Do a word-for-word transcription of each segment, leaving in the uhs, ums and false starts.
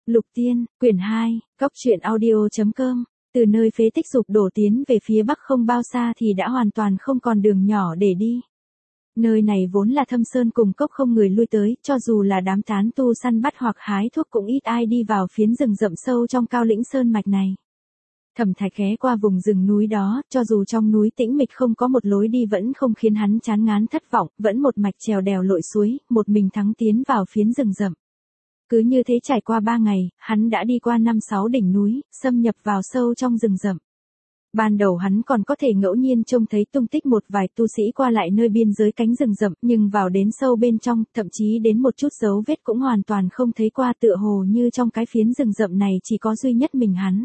Lục Tiên, quyển hai, Cóc truyện audio.com. Từ nơi phế tích sụp đổ tiến về phía bắc không bao xa thì đã hoàn toàn không còn đường nhỏ để đi. Nơi này vốn là thâm sơn cùng cốc không người lui tới, cho dù là đám tán tu săn bắt hoặc hái thuốc cũng ít ai đi vào phiến rừng rậm sâu trong cao lĩnh sơn mạch này. Thẩm Thạch ghé qua vùng rừng núi đó, cho dù trong núi tĩnh mịch không có một lối đi vẫn không khiến hắn chán ngán thất vọng, vẫn một mạch trèo đèo lội suối, một mình thắng tiến vào phiến rừng rậm. Cứ như thế trải qua ba ngày, hắn đã đi qua năm sáu đỉnh núi, xâm nhập vào sâu trong rừng rậm. Ban đầu hắn còn có thể ngẫu nhiên trông thấy tung tích một vài tu sĩ qua lại nơi biên giới cánh rừng rậm, nhưng vào đến sâu bên trong, thậm chí đến một chút dấu vết cũng hoàn toàn không thấy qua, tựa hồ như trong cái phiến rừng rậm này chỉ có duy nhất mình hắn.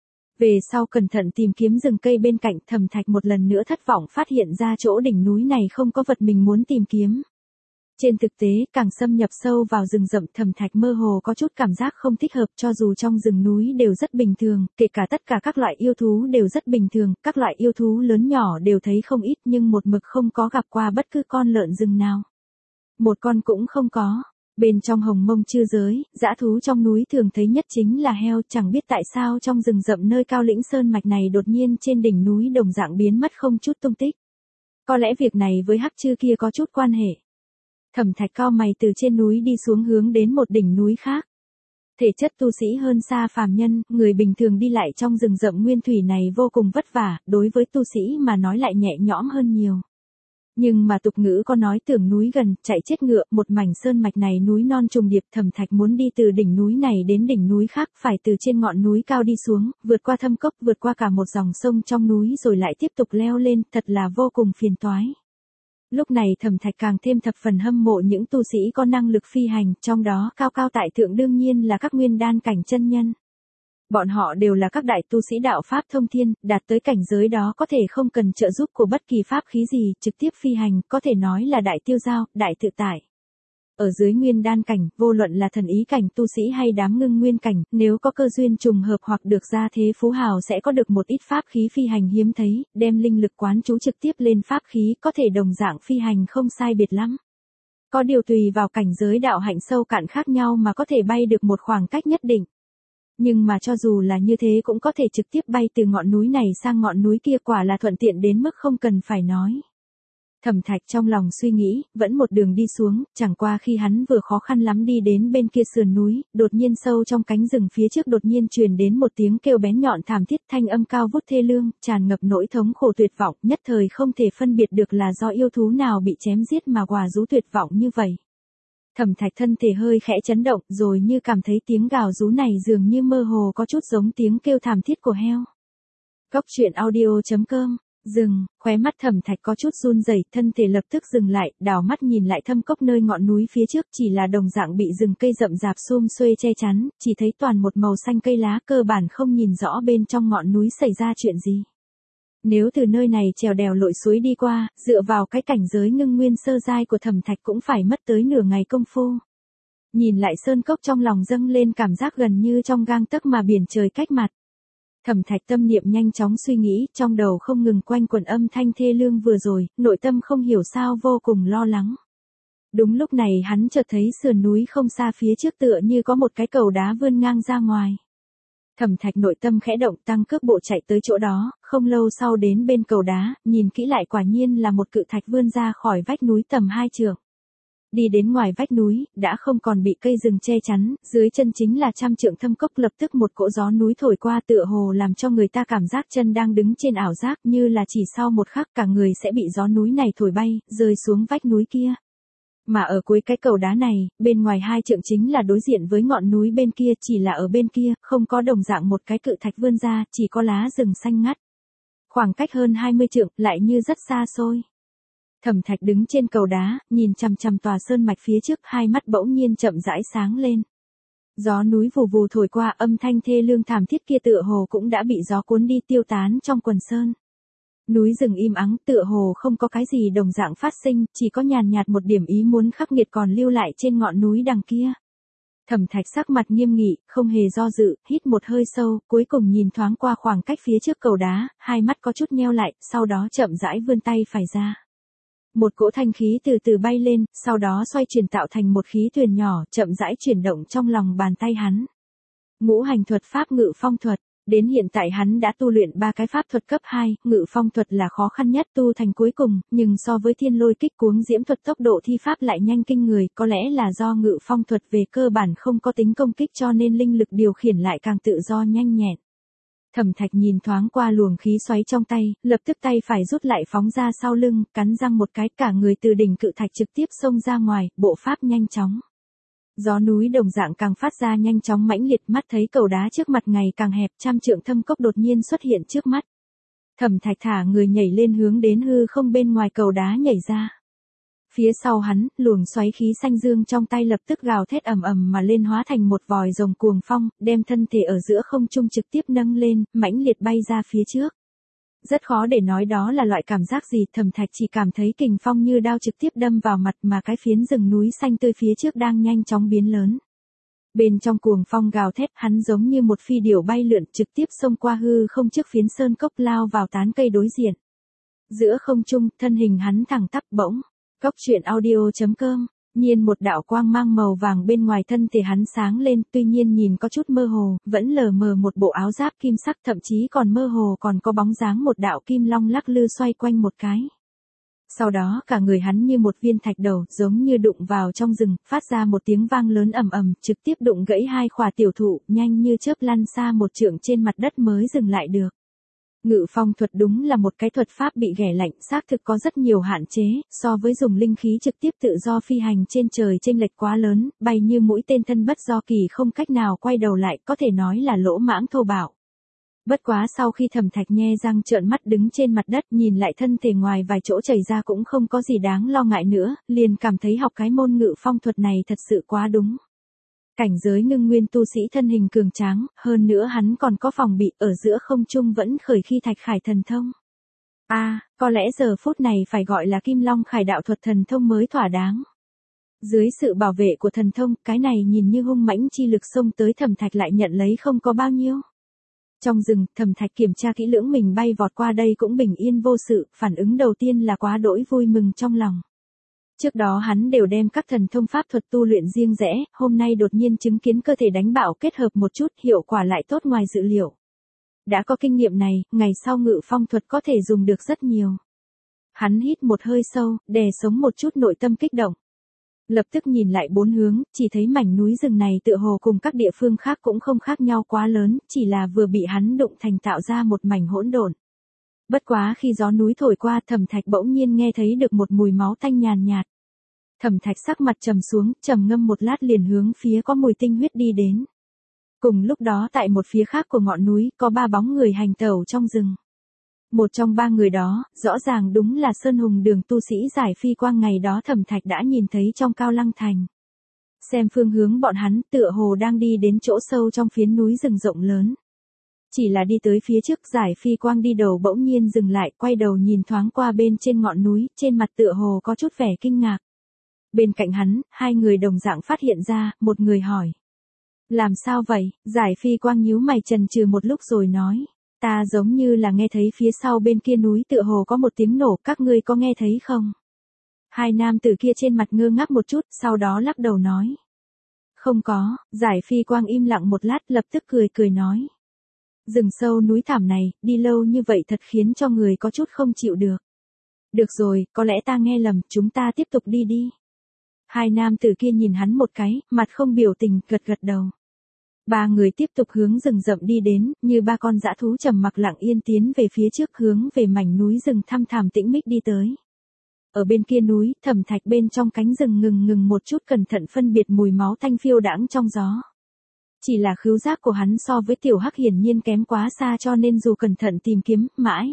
Về sau cẩn thận tìm kiếm rừng cây bên cạnh, Thẩm Thạch một lần nữa thất vọng phát hiện ra chỗ đỉnh núi này không có vật mình muốn tìm kiếm. Trên thực tế, càng xâm nhập sâu vào rừng rậm, Thẩm Thạch mơ hồ có chút cảm giác không thích hợp, cho dù trong rừng núi đều rất bình thường, kể cả tất cả các loại yêu thú đều rất bình thường, các loại yêu thú lớn nhỏ đều thấy không ít nhưng một mực không có gặp qua bất cứ con lợn rừng nào. Một con cũng không có. Bên trong hồng mông chư giới, dã thú trong núi thường thấy nhất chính là heo, chẳng biết tại sao trong rừng rậm nơi cao lĩnh sơn mạch này đột nhiên trên đỉnh núi đồng dạng biến mất không chút tung tích. Có lẽ việc này với hắc chư kia có chút quan hệ. Thẩm Thạch cau mày từ trên núi đi xuống hướng đến một đỉnh núi khác. Thể chất tu sĩ hơn xa phàm nhân, người bình thường đi lại trong rừng rậm nguyên thủy này vô cùng vất vả, đối với tu sĩ mà nói lại nhẹ nhõm hơn nhiều. Nhưng mà tục ngữ có nói tưởng núi gần, chạy chết ngựa, một mảnh sơn mạch này núi non trùng điệp, Thẩm Thạch muốn đi từ đỉnh núi này đến đỉnh núi khác, phải từ trên ngọn núi cao đi xuống, vượt qua thâm cốc, vượt qua cả một dòng sông trong núi rồi lại tiếp tục leo lên, thật là vô cùng phiền toái. Lúc này Thẩm Thạch càng thêm thập phần hâm mộ những tu sĩ có năng lực phi hành, trong đó cao cao tại thượng đương nhiên là các nguyên đan cảnh chân nhân. Bọn họ đều là các đại tu sĩ đạo pháp thông thiên, đạt tới cảnh giới đó có thể không cần trợ giúp của bất kỳ pháp khí gì, trực tiếp phi hành, có thể nói là đại tiêu giao, đại tự tại. Ở dưới nguyên đan cảnh, vô luận là thần ý cảnh tu sĩ hay đám ngưng nguyên cảnh, nếu có cơ duyên trùng hợp hoặc được gia thế phú hào sẽ có được một ít pháp khí phi hành hiếm thấy, đem linh lực quán trú trực tiếp lên pháp khí, có thể đồng dạng phi hành không sai biệt lắm. Có điều tùy vào cảnh giới đạo hạnh sâu cạn khác nhau mà có thể bay được một khoảng cách nhất định. Nhưng mà cho dù là như thế cũng có thể trực tiếp bay từ ngọn núi này sang ngọn núi kia, quả là thuận tiện đến mức không cần phải nói. Thẩm Thạch trong lòng suy nghĩ, vẫn một đường đi xuống, chẳng qua khi hắn vừa khó khăn lắm đi đến bên kia sườn núi, đột nhiên sâu trong cánh rừng phía trước đột nhiên truyền đến một tiếng kêu bén nhọn thảm thiết, thanh âm cao vút thê lương, tràn ngập nỗi thống khổ tuyệt vọng, nhất thời không thể phân biệt được là do yêu thú nào bị chém giết mà gào rú tuyệt vọng như vậy. Thẩm Thạch thân thể hơi khẽ chấn động, rồi như cảm thấy tiếng gào rú này dường như mơ hồ có chút giống tiếng kêu thảm thiết của heo. Cóc truyện audio.com. Dừng, khóe mắt Thẩm Thạch có chút run rẩy, thân thể lập tức dừng lại, đảo mắt nhìn lại thâm cốc nơi ngọn núi phía trước, chỉ là đồng dạng bị rừng cây rậm rạp xum xuê che chắn, chỉ thấy toàn một màu xanh cây lá, cơ bản không nhìn rõ bên trong ngọn núi xảy ra chuyện gì. Nếu từ nơi này trèo đèo lội suối đi qua, dựa vào cái cảnh giới ngưng nguyên sơ giai của Thẩm Thạch cũng phải mất tới nửa ngày công phu. Nhìn lại sơn cốc trong lòng dâng lên cảm giác gần như trong gang tấc mà biển trời cách mặt. Thẩm Thạch tâm niệm nhanh chóng suy nghĩ, trong đầu không ngừng quanh quẩn âm thanh thê lương vừa rồi, nội tâm không hiểu sao vô cùng lo lắng. Đúng lúc này hắn chợt thấy sườn núi không xa phía trước tựa như có một cái cầu đá vươn ngang ra ngoài. Thẩm Thạch nội tâm khẽ động, tăng cước bộ chạy tới chỗ đó, không lâu sau đến bên cầu đá, nhìn kỹ lại quả nhiên là một cự thạch vươn ra khỏi vách núi tầm hai trượng. Đi đến ngoài vách núi, đã không còn bị cây rừng che chắn, dưới chân chính là trăm trượng thâm cốc, lập tức một cỗ gió núi thổi qua tựa hồ làm cho người ta cảm giác chân đang đứng trên ảo giác, như là chỉ sau một khắc cả người sẽ bị gió núi này thổi bay, rơi xuống vách núi kia. Mà ở cuối cái cầu đá này, bên ngoài hai trượng chính là đối diện với ngọn núi bên kia, chỉ là ở bên kia, không có đồng dạng một cái cự thạch vươn ra, chỉ có lá rừng xanh ngắt. Khoảng cách hơn hai mươi trượng, lại như rất xa xôi. Thẩm Thạch đứng trên cầu đá, nhìn chằm chằm tòa sơn mạch phía trước, hai mắt bỗng nhiên chậm rãi sáng lên. Gió núi vù vù thổi qua, âm thanh thê lương thảm thiết kia tựa hồ cũng đã bị gió cuốn đi tiêu tán trong quần sơn. Núi rừng im ắng, tựa hồ không có cái gì đồng dạng phát sinh, chỉ có nhàn nhạt một điểm ý muốn khắc nghiệt còn lưu lại trên ngọn núi đằng kia. Thẩm Thạch sắc mặt nghiêm nghị, không hề do dự, hít một hơi sâu, cuối cùng nhìn thoáng qua khoảng cách phía trước cầu đá, hai mắt có chút nheo lại, sau đó chậm rãi vươn tay phải ra. Một cỗ thanh khí từ từ bay lên, sau đó xoay chuyển tạo thành một khí thuyền nhỏ, chậm rãi chuyển động trong lòng bàn tay hắn. Ngũ hành thuật pháp ngự phong thuật. Đến hiện tại hắn đã tu luyện ba cái pháp thuật cấp hai, ngự phong thuật là khó khăn nhất tu thành cuối cùng, nhưng so với thiên lôi kích cuống diễm thuật tốc độ thi pháp lại nhanh kinh người, có lẽ là do ngự phong thuật về cơ bản không có tính công kích cho nên linh lực điều khiển lại càng tự do nhanh nhẹn. Thẩm Thạch nhìn thoáng qua luồng khí xoáy trong tay, lập tức tay phải rút lại phóng ra sau lưng, cắn răng một cái, cả người từ đỉnh cự thạch trực tiếp xông ra ngoài, bộ pháp nhanh chóng. Gió núi đồng dạng càng phát ra nhanh chóng mãnh liệt, mắt thấy cầu đá trước mặt ngày càng hẹp, trăm trượng thâm cốc đột nhiên xuất hiện trước mắt. Thẩm Thạch thả người nhảy lên hướng đến hư không bên ngoài cầu đá nhảy ra. Phía sau hắn, luồng xoáy khí xanh dương trong tay lập tức gào thét ầm ầm mà lên hóa thành một vòi rồng cuồng phong, đem thân thể ở giữa không trung trực tiếp nâng lên, mãnh liệt bay ra phía trước. Rất khó để nói đó là loại cảm giác gì, Thẩm Thạch chỉ cảm thấy kình phong như đao trực tiếp đâm vào mặt mà cái phiến rừng núi xanh tươi phía trước đang nhanh chóng biến lớn. Bên trong cuồng phong gào thét, hắn giống như một phi điểu bay lượn trực tiếp xông qua hư không trước phiến sơn cốc lao vào tán cây đối diện. Giữa không trung, thân hình hắn thẳng tắp bỗng. Cốc truyện audio chấm com, nhiên một đạo quang mang màu vàng bên ngoài thân thể hắn sáng lên, tuy nhiên nhìn có chút mơ hồ, vẫn lờ mờ một bộ áo giáp kim sắc, thậm chí còn mơ hồ còn có bóng dáng một đạo kim long lắc lư xoay quanh một cái. Sau đó cả người hắn như một viên thạch đầu, giống như đụng vào trong rừng, phát ra một tiếng vang lớn ầm ầm, trực tiếp đụng gãy hai khỏa tiểu thụ, nhanh như chớp lăn xa một trượng trên mặt đất mới dừng lại được. Ngự phong thuật đúng là một cái thuật pháp bị ghẻ lạnh, xác thực có rất nhiều hạn chế, so với dùng linh khí trực tiếp tự do phi hành trên trời chênh lệch quá lớn, bay như mũi tên thân bất do kỳ không cách nào quay đầu lại, có thể nói là lỗ mãng thô bạo. Bất quá sau khi Thẩm Thạch nhe răng trợn mắt đứng trên mặt đất nhìn lại thân thể ngoài vài chỗ chảy ra cũng không có gì đáng lo ngại nữa, liền cảm thấy học cái môn ngự phong thuật này thật sự quá đúng. Cảnh giới ngưng nguyên tu sĩ thân hình cường tráng, hơn nữa hắn còn có phòng bị, ở giữa không trung vẫn khởi khi thạch khải thần thông. A, à, có lẽ giờ phút này phải gọi là Kim Long Khải đạo thuật thần thông mới thỏa đáng. Dưới sự bảo vệ của thần thông, cái này nhìn như hung mãnh chi lực xông tới Thẩm Thạch lại nhận lấy không có bao nhiêu. Trong rừng, Thẩm Thạch kiểm tra kỹ lưỡng mình bay vọt qua đây cũng bình yên vô sự, phản ứng đầu tiên là quá đỗi vui mừng trong lòng. Trước đó hắn đều đem các thần thông pháp thuật tu luyện riêng rẽ, hôm nay đột nhiên chứng kiến cơ thể đánh bạo kết hợp một chút, hiệu quả lại tốt ngoài dự liệu. Đã có kinh nghiệm này, ngày sau ngự phong thuật có thể dùng được rất nhiều. Hắn hít một hơi sâu, đè sống một chút nội tâm kích động. Lập tức nhìn lại bốn hướng, chỉ thấy mảnh núi rừng này tựa hồ cùng các địa phương khác cũng không khác nhau quá lớn, chỉ là vừa bị hắn đụng thành tạo ra một mảnh hỗn độn. Bất quá khi gió núi thổi qua, Thẩm Thạch bỗng nhiên nghe thấy được một mùi máu tanh nhàn nhạt. Thẩm Thạch sắc mặt trầm xuống, trầm ngâm một lát liền hướng phía có mùi tinh huyết đi đến. Cùng lúc đó tại một phía khác của ngọn núi, có ba bóng người hành tẩu trong rừng. Một trong ba người đó, rõ ràng đúng là Sơn Hùng Đường tu sĩ giải phi quang ngày đó Thẩm Thạch đã nhìn thấy trong Cao Lăng Thành. Xem phương hướng bọn hắn tựa hồ đang đi đến chỗ sâu trong phiến núi rừng rộng lớn. Chỉ là đi tới phía trước giải phi quang đi đầu bỗng nhiên dừng lại, quay đầu nhìn thoáng qua bên trên ngọn núi, trên mặt tựa hồ có chút vẻ kinh ngạc. Bên cạnh hắn, hai người đồng dạng phát hiện ra, một người hỏi. Làm sao vậy? Giải phi quang nhíu mày chần chừ một lúc rồi nói. Ta giống như là nghe thấy phía sau bên kia núi tựa hồ có một tiếng nổ, các ngươi có nghe thấy không? Hai nam tử kia trên mặt ngơ ngác một chút, sau đó lắc đầu nói. Không có, giải phi quang im lặng một lát lập tức cười cười nói. Rừng sâu núi thảm này, đi lâu như vậy thật khiến cho người có chút không chịu được. Được rồi, có lẽ ta nghe lầm, chúng ta tiếp tục đi đi. Hai nam tử kia nhìn hắn một cái, mặt không biểu tình, gật gật đầu. Ba người tiếp tục hướng rừng rậm đi đến, như ba con dã thú trầm mặc lặng yên tiến về phía trước hướng về mảnh núi rừng thăm thẳm tĩnh mịch đi tới. Ở bên kia núi, Thẩm Thạch bên trong cánh rừng ngừng ngừng một chút cẩn thận phân biệt mùi máu tanh phiêu đãng trong gió. Chỉ là khứu giác của hắn so với tiểu hắc hiển nhiên kém quá xa cho nên dù cẩn thận tìm kiếm, mãi.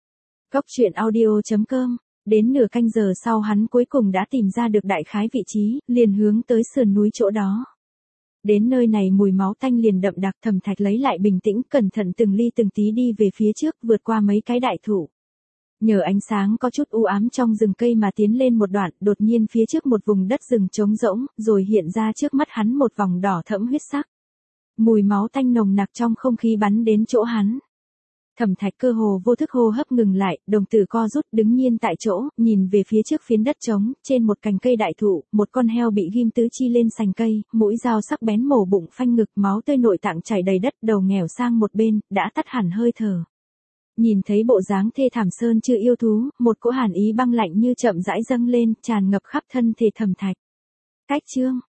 Cốc truyện audio chấm com, đến nửa canh giờ sau hắn cuối cùng đã tìm ra được đại khái vị trí, liền hướng tới sườn núi chỗ đó. Đến nơi này mùi máu tanh liền đậm đặc, Thẩm Thạch lấy lại bình tĩnh, cẩn thận từng ly từng tí đi về phía trước, vượt qua mấy cái đại thụ. Nhờ ánh sáng có chút u ám trong rừng cây mà tiến lên một đoạn, đột nhiên phía trước một vùng đất rừng trống rỗng, rồi hiện ra trước mắt hắn một vòng đỏ thẫm huyết sắc. Mùi máu tanh nồng nặc trong không khí bắn đến chỗ hắn. Thẩm Thạch cơ hồ vô thức hô hấp ngừng lại, đồng tử co rút đứng nhiên tại chỗ, nhìn về phía trước phiến đất trống, trên một cành cây đại thụ, một con heo bị ghim tứ chi lên sành cây, mũi dao sắc bén mổ bụng phanh ngực, máu tươi nội tạng chảy đầy đất, đầu nghèo sang một bên, đã tắt hẳn hơi thở. Nhìn thấy bộ dáng thê thảm Sơn chưa yêu thú, một cỗ hàn ý băng lạnh như chậm rãi dâng lên, tràn ngập khắp thân thể Thẩm Thạch. Cách chương